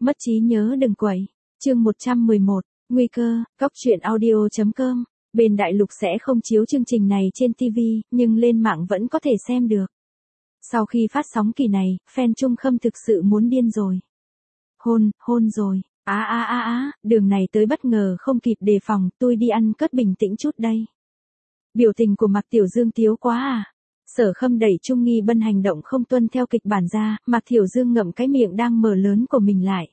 Mất trí nhớ đừng quậy. Chương 111, nguy cơ, Cóc truyện audio.com. Bên đại lục sẽ không chiếu chương trình này trên TV, nhưng lên mạng vẫn có thể xem được. Sau khi phát sóng kỳ này, fan Trung Khâm thực sự muốn điên rồi. Hôn rồi. Đường này tới bất ngờ không kịp đề phòng, tôi đi ăn cất bình tĩnh chút đây. Biểu tình của Mạc Tiểu Dương tiếu quá à. Sở Khâm đẩy Trung Nghi Bân hành động không tuân theo kịch bản ra, Mạc Tiểu Dương ngậm cái miệng đang mở lớn của mình lại.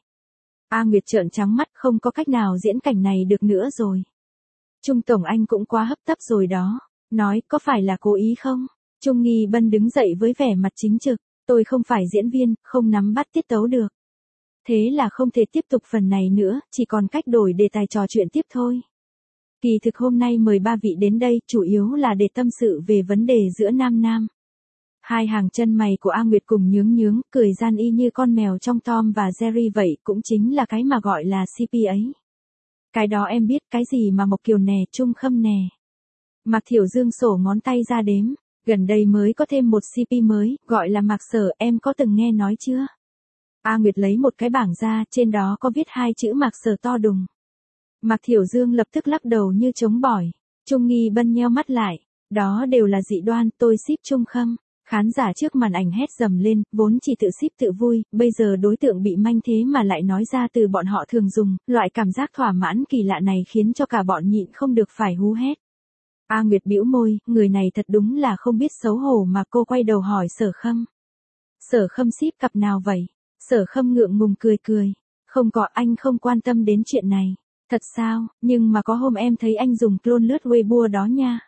A Nguyệt trợn trắng mắt, không có cách nào diễn cảnh này được nữa rồi. Trung Tổng anh cũng quá hấp tấp rồi đó. Nói, có phải là cố ý không? Trung Nghi Bân đứng dậy với vẻ mặt chính trực. Tôi không phải diễn viên, không nắm bắt tiết tấu được. Thế là không thể tiếp tục phần này nữa, chỉ còn cách đổi đề tài trò chuyện tiếp thôi. Kỳ thực hôm nay mời ba vị đến đây, chủ yếu là để tâm sự về vấn đề giữa nam. Hai hàng chân mày của A Nguyệt cùng nhướng, cười gian y như con mèo trong Tom và Jerry vậy, cũng chính là cái mà gọi là CP ấy. Cái đó em biết, cái gì mà Mộc Kiều nè, Trung Khâm nè. Mạc Thiểu Dương sổ ngón tay ra đếm, gần đây mới có thêm một CP mới, gọi là Mạc Sở, em có từng nghe nói chưa? A Nguyệt lấy một cái bảng ra, trên đó có viết hai chữ Mạc Sở to đùng. Mạc Thiểu Dương lập tức lắc đầu như chống bỏi. Trung Nghi Bân nheo mắt lại. Đó đều là dị đoan, tôi ship Trung Khâm. Khán giả trước màn ảnh hét dầm lên, vốn chỉ tự ship tự vui, bây giờ đối tượng bị manh thế mà lại nói ra từ bọn họ thường dùng, loại cảm giác thỏa mãn kỳ lạ này khiến cho cả bọn nhịn không được phải hú hét. A Nguyệt bĩu môi, người này thật đúng là không biết xấu hổ mà cô quay đầu hỏi Sở Khâm. Sở Khâm ship cặp nào vậy? Sở Khâm ngượng ngùng cười. Không có, anh không quan tâm đến chuyện này. Thật sao, nhưng mà có hôm em thấy anh dùng clone lướt Weibo đó nha.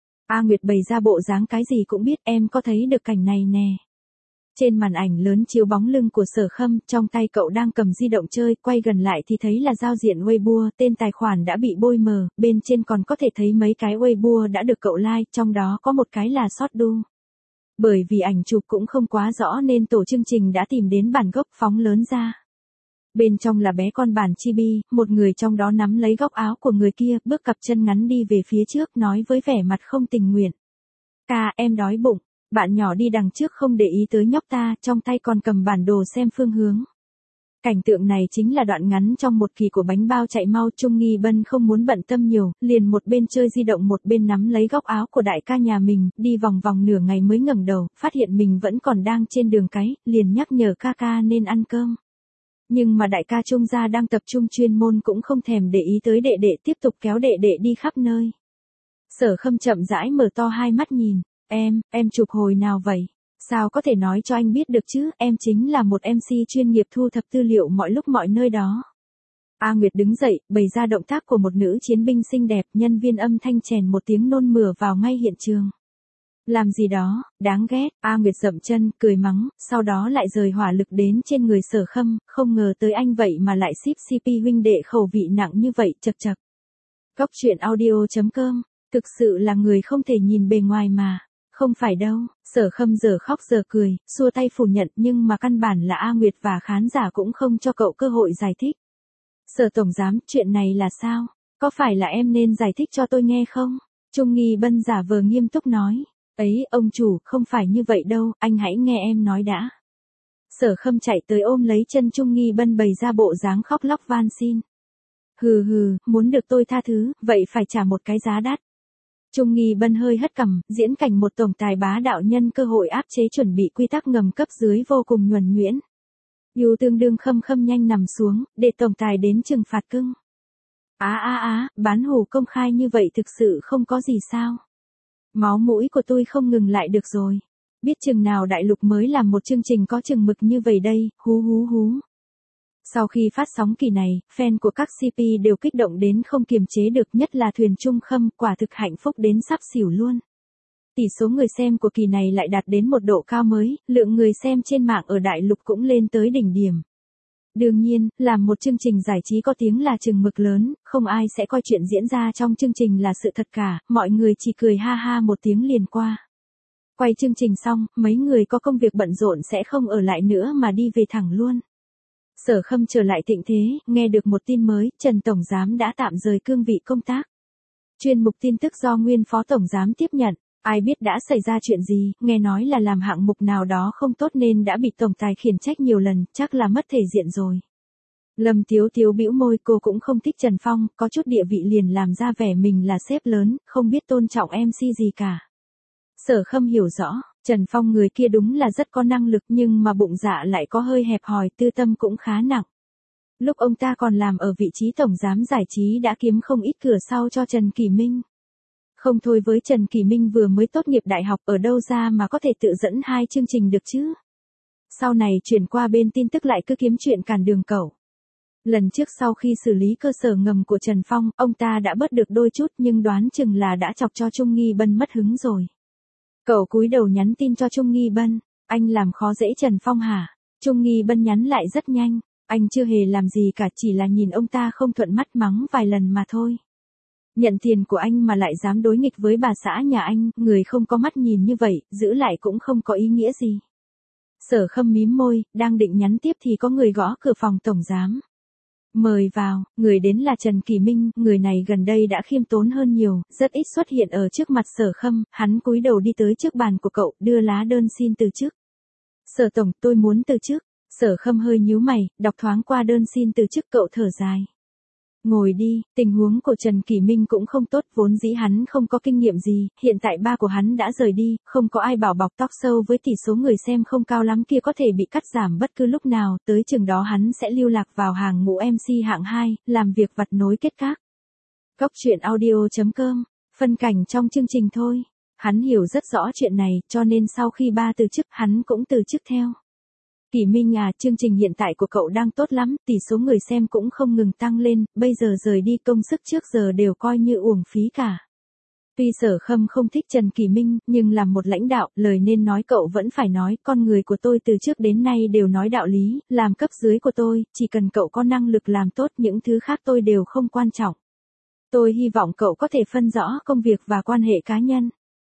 A Nguyệt bày ra bộ dáng cái gì cũng biết, em có thấy được cảnh này nè. Trên màn ảnh lớn chiếu bóng lưng của Sở Khâm, trong tay cậu đang cầm di động chơi, quay gần lại thì thấy là giao diện Weibo, tên tài khoản đã bị bôi mờ, bên trên còn có thể thấy mấy cái Weibo đã được cậu like, trong đó có một cái là short đu. Bởi vì ảnh chụp cũng không quá rõ nên tổ chương trình đã tìm đến bản gốc phóng lớn ra. Bên trong là bé con bản chibi, một người trong đó nắm lấy góc áo của người kia, bước cặp chân ngắn đi về phía trước, nói với vẻ mặt không tình nguyện. Ca, em đói bụng. Bạn nhỏ đi đằng trước không để ý tới nhóc ta, trong tay còn cầm bản đồ xem phương hướng. Cảnh tượng này chính là đoạn ngắn trong một kỳ của bánh bao chạy mau. Trung Nghi Bân không muốn bận tâm nhiều, liền một bên chơi di động một bên nắm lấy góc áo của đại ca nhà mình, đi vòng nửa ngày mới ngẩng đầu, phát hiện mình vẫn còn đang trên đường cái, liền nhắc nhở ca nên ăn cơm. Nhưng mà đại ca Trung gia đang tập trung chuyên môn cũng không thèm để ý tới đệ đệ, tiếp tục kéo đệ đệ đi khắp nơi. Sở Khâm chậm rãi mở to hai mắt nhìn, em chụp hồi nào vậy? Sao có thể nói cho anh biết được chứ, em chính là một MC chuyên nghiệp thu thập tư liệu mọi lúc mọi nơi đó. A Nguyệt đứng dậy, bày ra động tác của một nữ chiến binh xinh đẹp, nhân viên âm thanh chèn một tiếng nôn mửa vào ngay hiện trường. Làm gì đó, đáng ghét, A Nguyệt dậm chân, cười mắng, sau đó lại rời hỏa lực đến trên người Sở Khâm, không ngờ tới anh vậy mà lại ship CP huynh đệ khẩu vị nặng như vậy, chật. Cóc truyện audio.com, thực sự là người không thể nhìn bề ngoài mà. Không phải đâu, Sở Khâm giờ khóc giờ cười, xua tay phủ nhận, nhưng mà căn bản là A Nguyệt và khán giả cũng không cho cậu cơ hội giải thích. Sở Tổng Giám, chuyện này là sao? Có phải là em nên giải thích cho tôi nghe không? Trung Nghi Bân giả vờ nghiêm túc nói. Ấy, ông chủ, không phải như vậy đâu, anh hãy nghe em nói đã. Sở Khâm chạy tới ôm lấy chân Trung Nghi Bân bày ra bộ dáng khóc lóc van xin. Hừ, muốn được tôi tha thứ, vậy phải trả một cái giá đắt. Trung Nghi Bân hơi hất cằm, diễn cảnh một tổng tài bá đạo nhân cơ hội áp chế chuẩn bị quy tắc ngầm cấp dưới vô cùng nhuần nhuyễn. Yêu tương đương Khâm nhanh nằm xuống, để tổng tài đến trừng phạt cưng. Bán hủ công khai như vậy thực sự không có gì sao. Máu mũi của tôi không ngừng lại được rồi. Biết chừng nào đại lục mới làm một chương trình có chừng mực như vậy đây, hú. Sau khi phát sóng kỳ này, fan của các CP đều kích động đến không kiềm chế được, nhất là Thuyền Trung Khâm, quả thực hạnh phúc đến sắp xỉu luôn. Tỷ số người xem của kỳ này lại đạt đến một độ cao mới, lượng người xem trên mạng ở đại lục cũng lên tới đỉnh điểm. Đương nhiên, làm một chương trình giải trí có tiếng là chừng mực lớn, không ai sẽ coi chuyện diễn ra trong chương trình là sự thật cả, mọi người chỉ cười ha một tiếng liền qua. Quay chương trình xong, mấy người có công việc bận rộn sẽ không ở lại nữa mà đi về thẳng luôn. Sở Khâm trở lại thịnh thế, nghe được một tin mới, Trần Tổng Giám đã tạm rời cương vị công tác. Chuyên mục tin tức do nguyên Phó Tổng Giám tiếp nhận. Ai biết đã xảy ra chuyện gì, nghe nói là làm hạng mục nào đó không tốt nên đã bị tổng tài khiển trách nhiều lần, chắc là mất thể diện rồi. Lâm Tiếu Tiếu bĩu môi, cô cũng không thích Trần Phong, có chút địa vị liền làm ra vẻ mình là sếp lớn, không biết tôn trọng MC gì cả. Sở Khâm hiểu rõ, Trần Phong người kia đúng là rất có năng lực nhưng mà bụng dạ lại có hơi hẹp hòi, tư tâm cũng khá nặng. Lúc ông ta còn làm ở vị trí tổng giám giải trí đã kiếm không ít cửa sau cho Trần Kỳ Minh. Không thôi, với Trần Kỳ Minh vừa mới tốt nghiệp đại học ở đâu ra mà có thể tự dẫn 2 chương trình được chứ. Sau này chuyển qua bên tin tức lại cứ kiếm chuyện cản đường cẩu. Lần trước sau khi xử lý cơ sở ngầm của Trần Phong, ông ta đã bớt được đôi chút nhưng đoán chừng là đã chọc cho Trung Nghi Bân mất hứng rồi. Cậu cúi đầu nhắn tin cho Trung Nghi Bân, anh làm khó dễ Trần Phong hả? Trung Nghi Bân nhắn lại rất nhanh, anh chưa hề làm gì cả, chỉ là nhìn ông ta không thuận mắt mắng vài lần mà thôi. Nhận tiền của anh mà lại dám đối nghịch với bà xã nhà anh, người không có mắt nhìn như vậy, giữ lại cũng không có ý nghĩa gì. Sở Khâm mím môi, đang định nhắn tiếp thì có người gõ cửa phòng tổng giám. Mời vào, người đến là Trần Kỳ Minh, người này gần đây đã khiêm tốn hơn nhiều, rất ít xuất hiện ở trước mặt Sở Khâm, hắn cúi đầu đi tới trước bàn của cậu, đưa lá đơn xin từ chức. Sở tổng, tôi muốn từ chức. Sở Khâm hơi nhíu mày, đọc thoáng qua đơn xin từ chức, cậu thở dài. Ngồi đi, tình huống của Trần Kỳ Minh cũng không tốt, vốn dĩ hắn không có kinh nghiệm gì, hiện tại ba của hắn đã rời đi, không có ai bảo bọc talk show với tỷ số người xem không cao lắm kia có thể bị cắt giảm bất cứ lúc nào, tới chừng đó hắn sẽ lưu lạc vào hàng ngũ MC hạng 2, làm việc vặt nối kết các. Cóc truyện audio.com, phân cảnh trong chương trình thôi. Hắn hiểu rất rõ chuyện này, cho nên sau khi ba từ chức, hắn cũng từ chức theo. Kỳ Minh à, chương trình hiện tại của cậu đang tốt lắm, tỷ số người xem cũng không ngừng tăng lên, bây giờ rời đi công sức trước giờ đều coi như uổng phí cả. Tuy Sở Khâm không thích Trần Kỳ Minh, nhưng làm một lãnh đạo, lời nên nói cậu vẫn phải nói, con người của tôi từ trước đến nay đều nói đạo lý, làm cấp dưới của tôi, chỉ cần cậu có năng lực làm tốt, những thứ khác tôi đều không quan trọng. Tôi hy vọng cậu có thể phân rõ công việc và quan hệ cá nhân.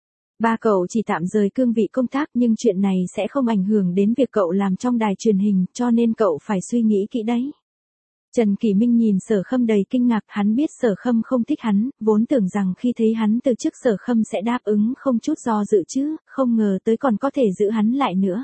Ba cậu chỉ tạm rời cương vị công tác nhưng chuyện này sẽ không ảnh hưởng đến việc cậu làm trong đài truyền hình, cho nên cậu phải suy nghĩ kỹ đấy. Trần Kỳ Minh nhìn Sở Khâm đầy kinh ngạc, hắn biết Sở Khâm không thích hắn, vốn tưởng rằng khi thấy hắn từ chức Sở Khâm sẽ đáp ứng không chút do dự chứ, không ngờ tới còn có thể giữ hắn lại nữa.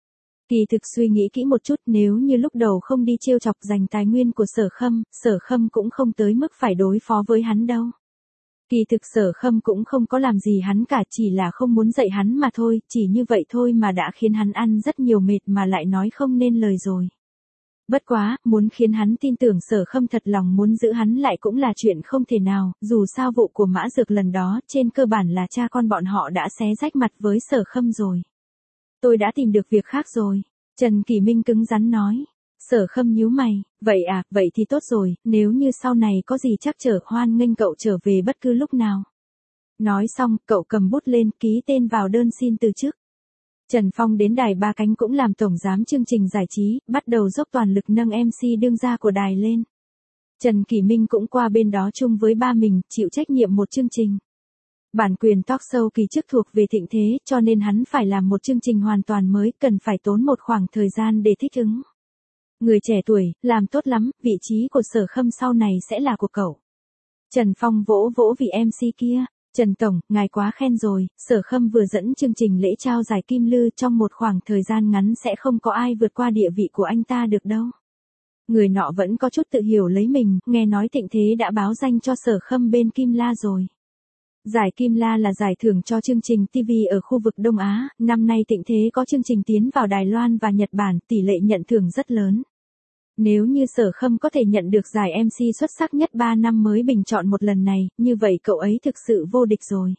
Kỳ thực suy nghĩ kỹ một chút, nếu như lúc đầu không đi trêu chọc giành tài nguyên của Sở Khâm cũng không tới mức phải đối phó với hắn đâu. Kỳ thực Sở Khâm cũng không có làm gì hắn cả, chỉ là không muốn dạy hắn mà thôi, chỉ như vậy thôi mà đã khiến hắn ăn rất nhiều mệt mà lại nói không nên lời rồi. Bất quá, muốn khiến hắn tin tưởng Sở Khâm thật lòng muốn giữ hắn lại cũng là chuyện không thể nào, dù sao vụ của Mã Dược lần đó, trên cơ bản là cha con bọn họ đã xé rách mặt với Sở Khâm rồi. Tôi đã tìm được việc khác rồi, Trần Kỳ Minh cứng rắn nói. Sở Khâm nhíu mày, vậy à, vậy thì tốt rồi, nếu như sau này có gì chắc chở hoan nghênh cậu trở về bất cứ lúc nào. Nói xong, cậu cầm bút lên ký tên vào đơn xin từ chức. Trần Phong đến đài Ba Cánh cũng làm tổng giám chương trình giải trí, bắt đầu dốc toàn lực nâng MC đương gia của đài lên. Trần Kỳ Minh cũng qua bên đó chung với ba mình, chịu trách nhiệm một chương trình. Bản quyền talk show kỳ trước thuộc về Thịnh Thế, cho nên hắn phải làm một chương trình hoàn toàn mới, cần phải tốn một khoảng thời gian để thích ứng. Người trẻ tuổi, làm tốt lắm, vị trí của Sở Khâm sau này sẽ là của cậu. Trần Phong vỗ vỗ vị MC kia. Trần Tổng, ngài quá khen rồi, Sở Khâm vừa dẫn chương trình lễ trao giải Kim Lư, trong một khoảng thời gian ngắn sẽ không có ai vượt qua địa vị của anh ta được đâu. Người nọ vẫn có chút tự hiểu lấy mình, nghe nói Thịnh Thế đã báo danh cho Sở Khâm bên Kim La rồi. Giải Kim La là giải thưởng cho chương trình TV ở khu vực Đông Á, năm nay Thịnh Thế có chương trình tiến vào Đài Loan và Nhật Bản, tỷ lệ nhận thưởng rất lớn. Nếu như Sở Khâm có thể nhận được giải MC xuất sắc nhất 3 năm mới bình chọn một lần này, như vậy cậu ấy thực sự vô địch rồi.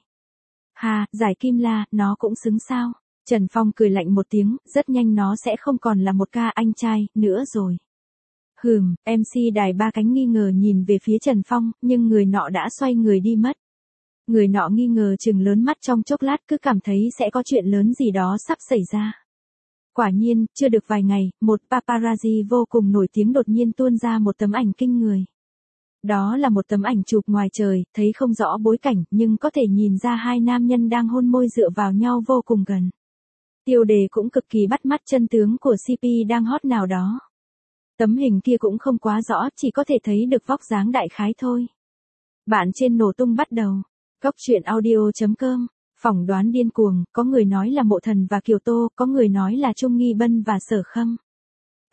Hà, giải Kim La, nó cũng xứng sao? Trần Phong cười lạnh một tiếng, rất nhanh nó sẽ không còn là một ca anh trai, nữa rồi. MC đài Ba Cánh nghi ngờ nhìn về phía Trần Phong, nhưng người nọ đã xoay người đi mất. Người nọ nghi ngờ trừng lớn mắt trong chốc lát, cứ cảm thấy sẽ có chuyện lớn gì đó sắp xảy ra. Quả nhiên, chưa được vài ngày, một paparazzi vô cùng nổi tiếng đột nhiên tuôn ra một tấm ảnh kinh người. Đó là một tấm ảnh chụp ngoài trời, thấy không rõ bối cảnh, nhưng có thể nhìn ra hai nam nhân đang hôn môi dựa vào nhau vô cùng gần. Tiêu đề cũng cực kỳ bắt mắt, chân tướng của CP đang hot nào đó. Tấm hình kia cũng không quá rõ, chỉ có thể thấy được vóc dáng đại khái thôi. Bạn trên nổ tung bắt đầu. Cóc truyện audio.com. Phỏng đoán điên cuồng, có người nói là Mộ Thần và Kiều Tô, có người nói là Trung Nghi Bân và Sở Khâm.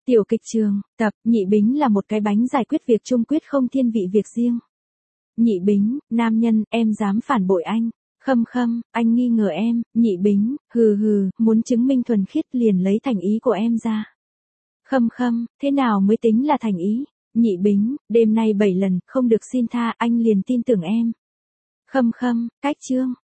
Tiểu kịch trường, tập, Nhị Bính là một cái bánh giải quyết việc chung quyết không thiên vị việc riêng. Nhị Bính, nam nhân, em dám phản bội anh. Khâm khâm, anh nghi ngờ em. Nhị Bính, hừ hừ, muốn chứng minh thuần khiết liền lấy thành ý của em ra. Khâm khâm, thế nào mới tính là thành ý? Nhị Bính, đêm nay 7 lần, không được xin tha, anh liền tin tưởng em. Khâm khâm, cách chương.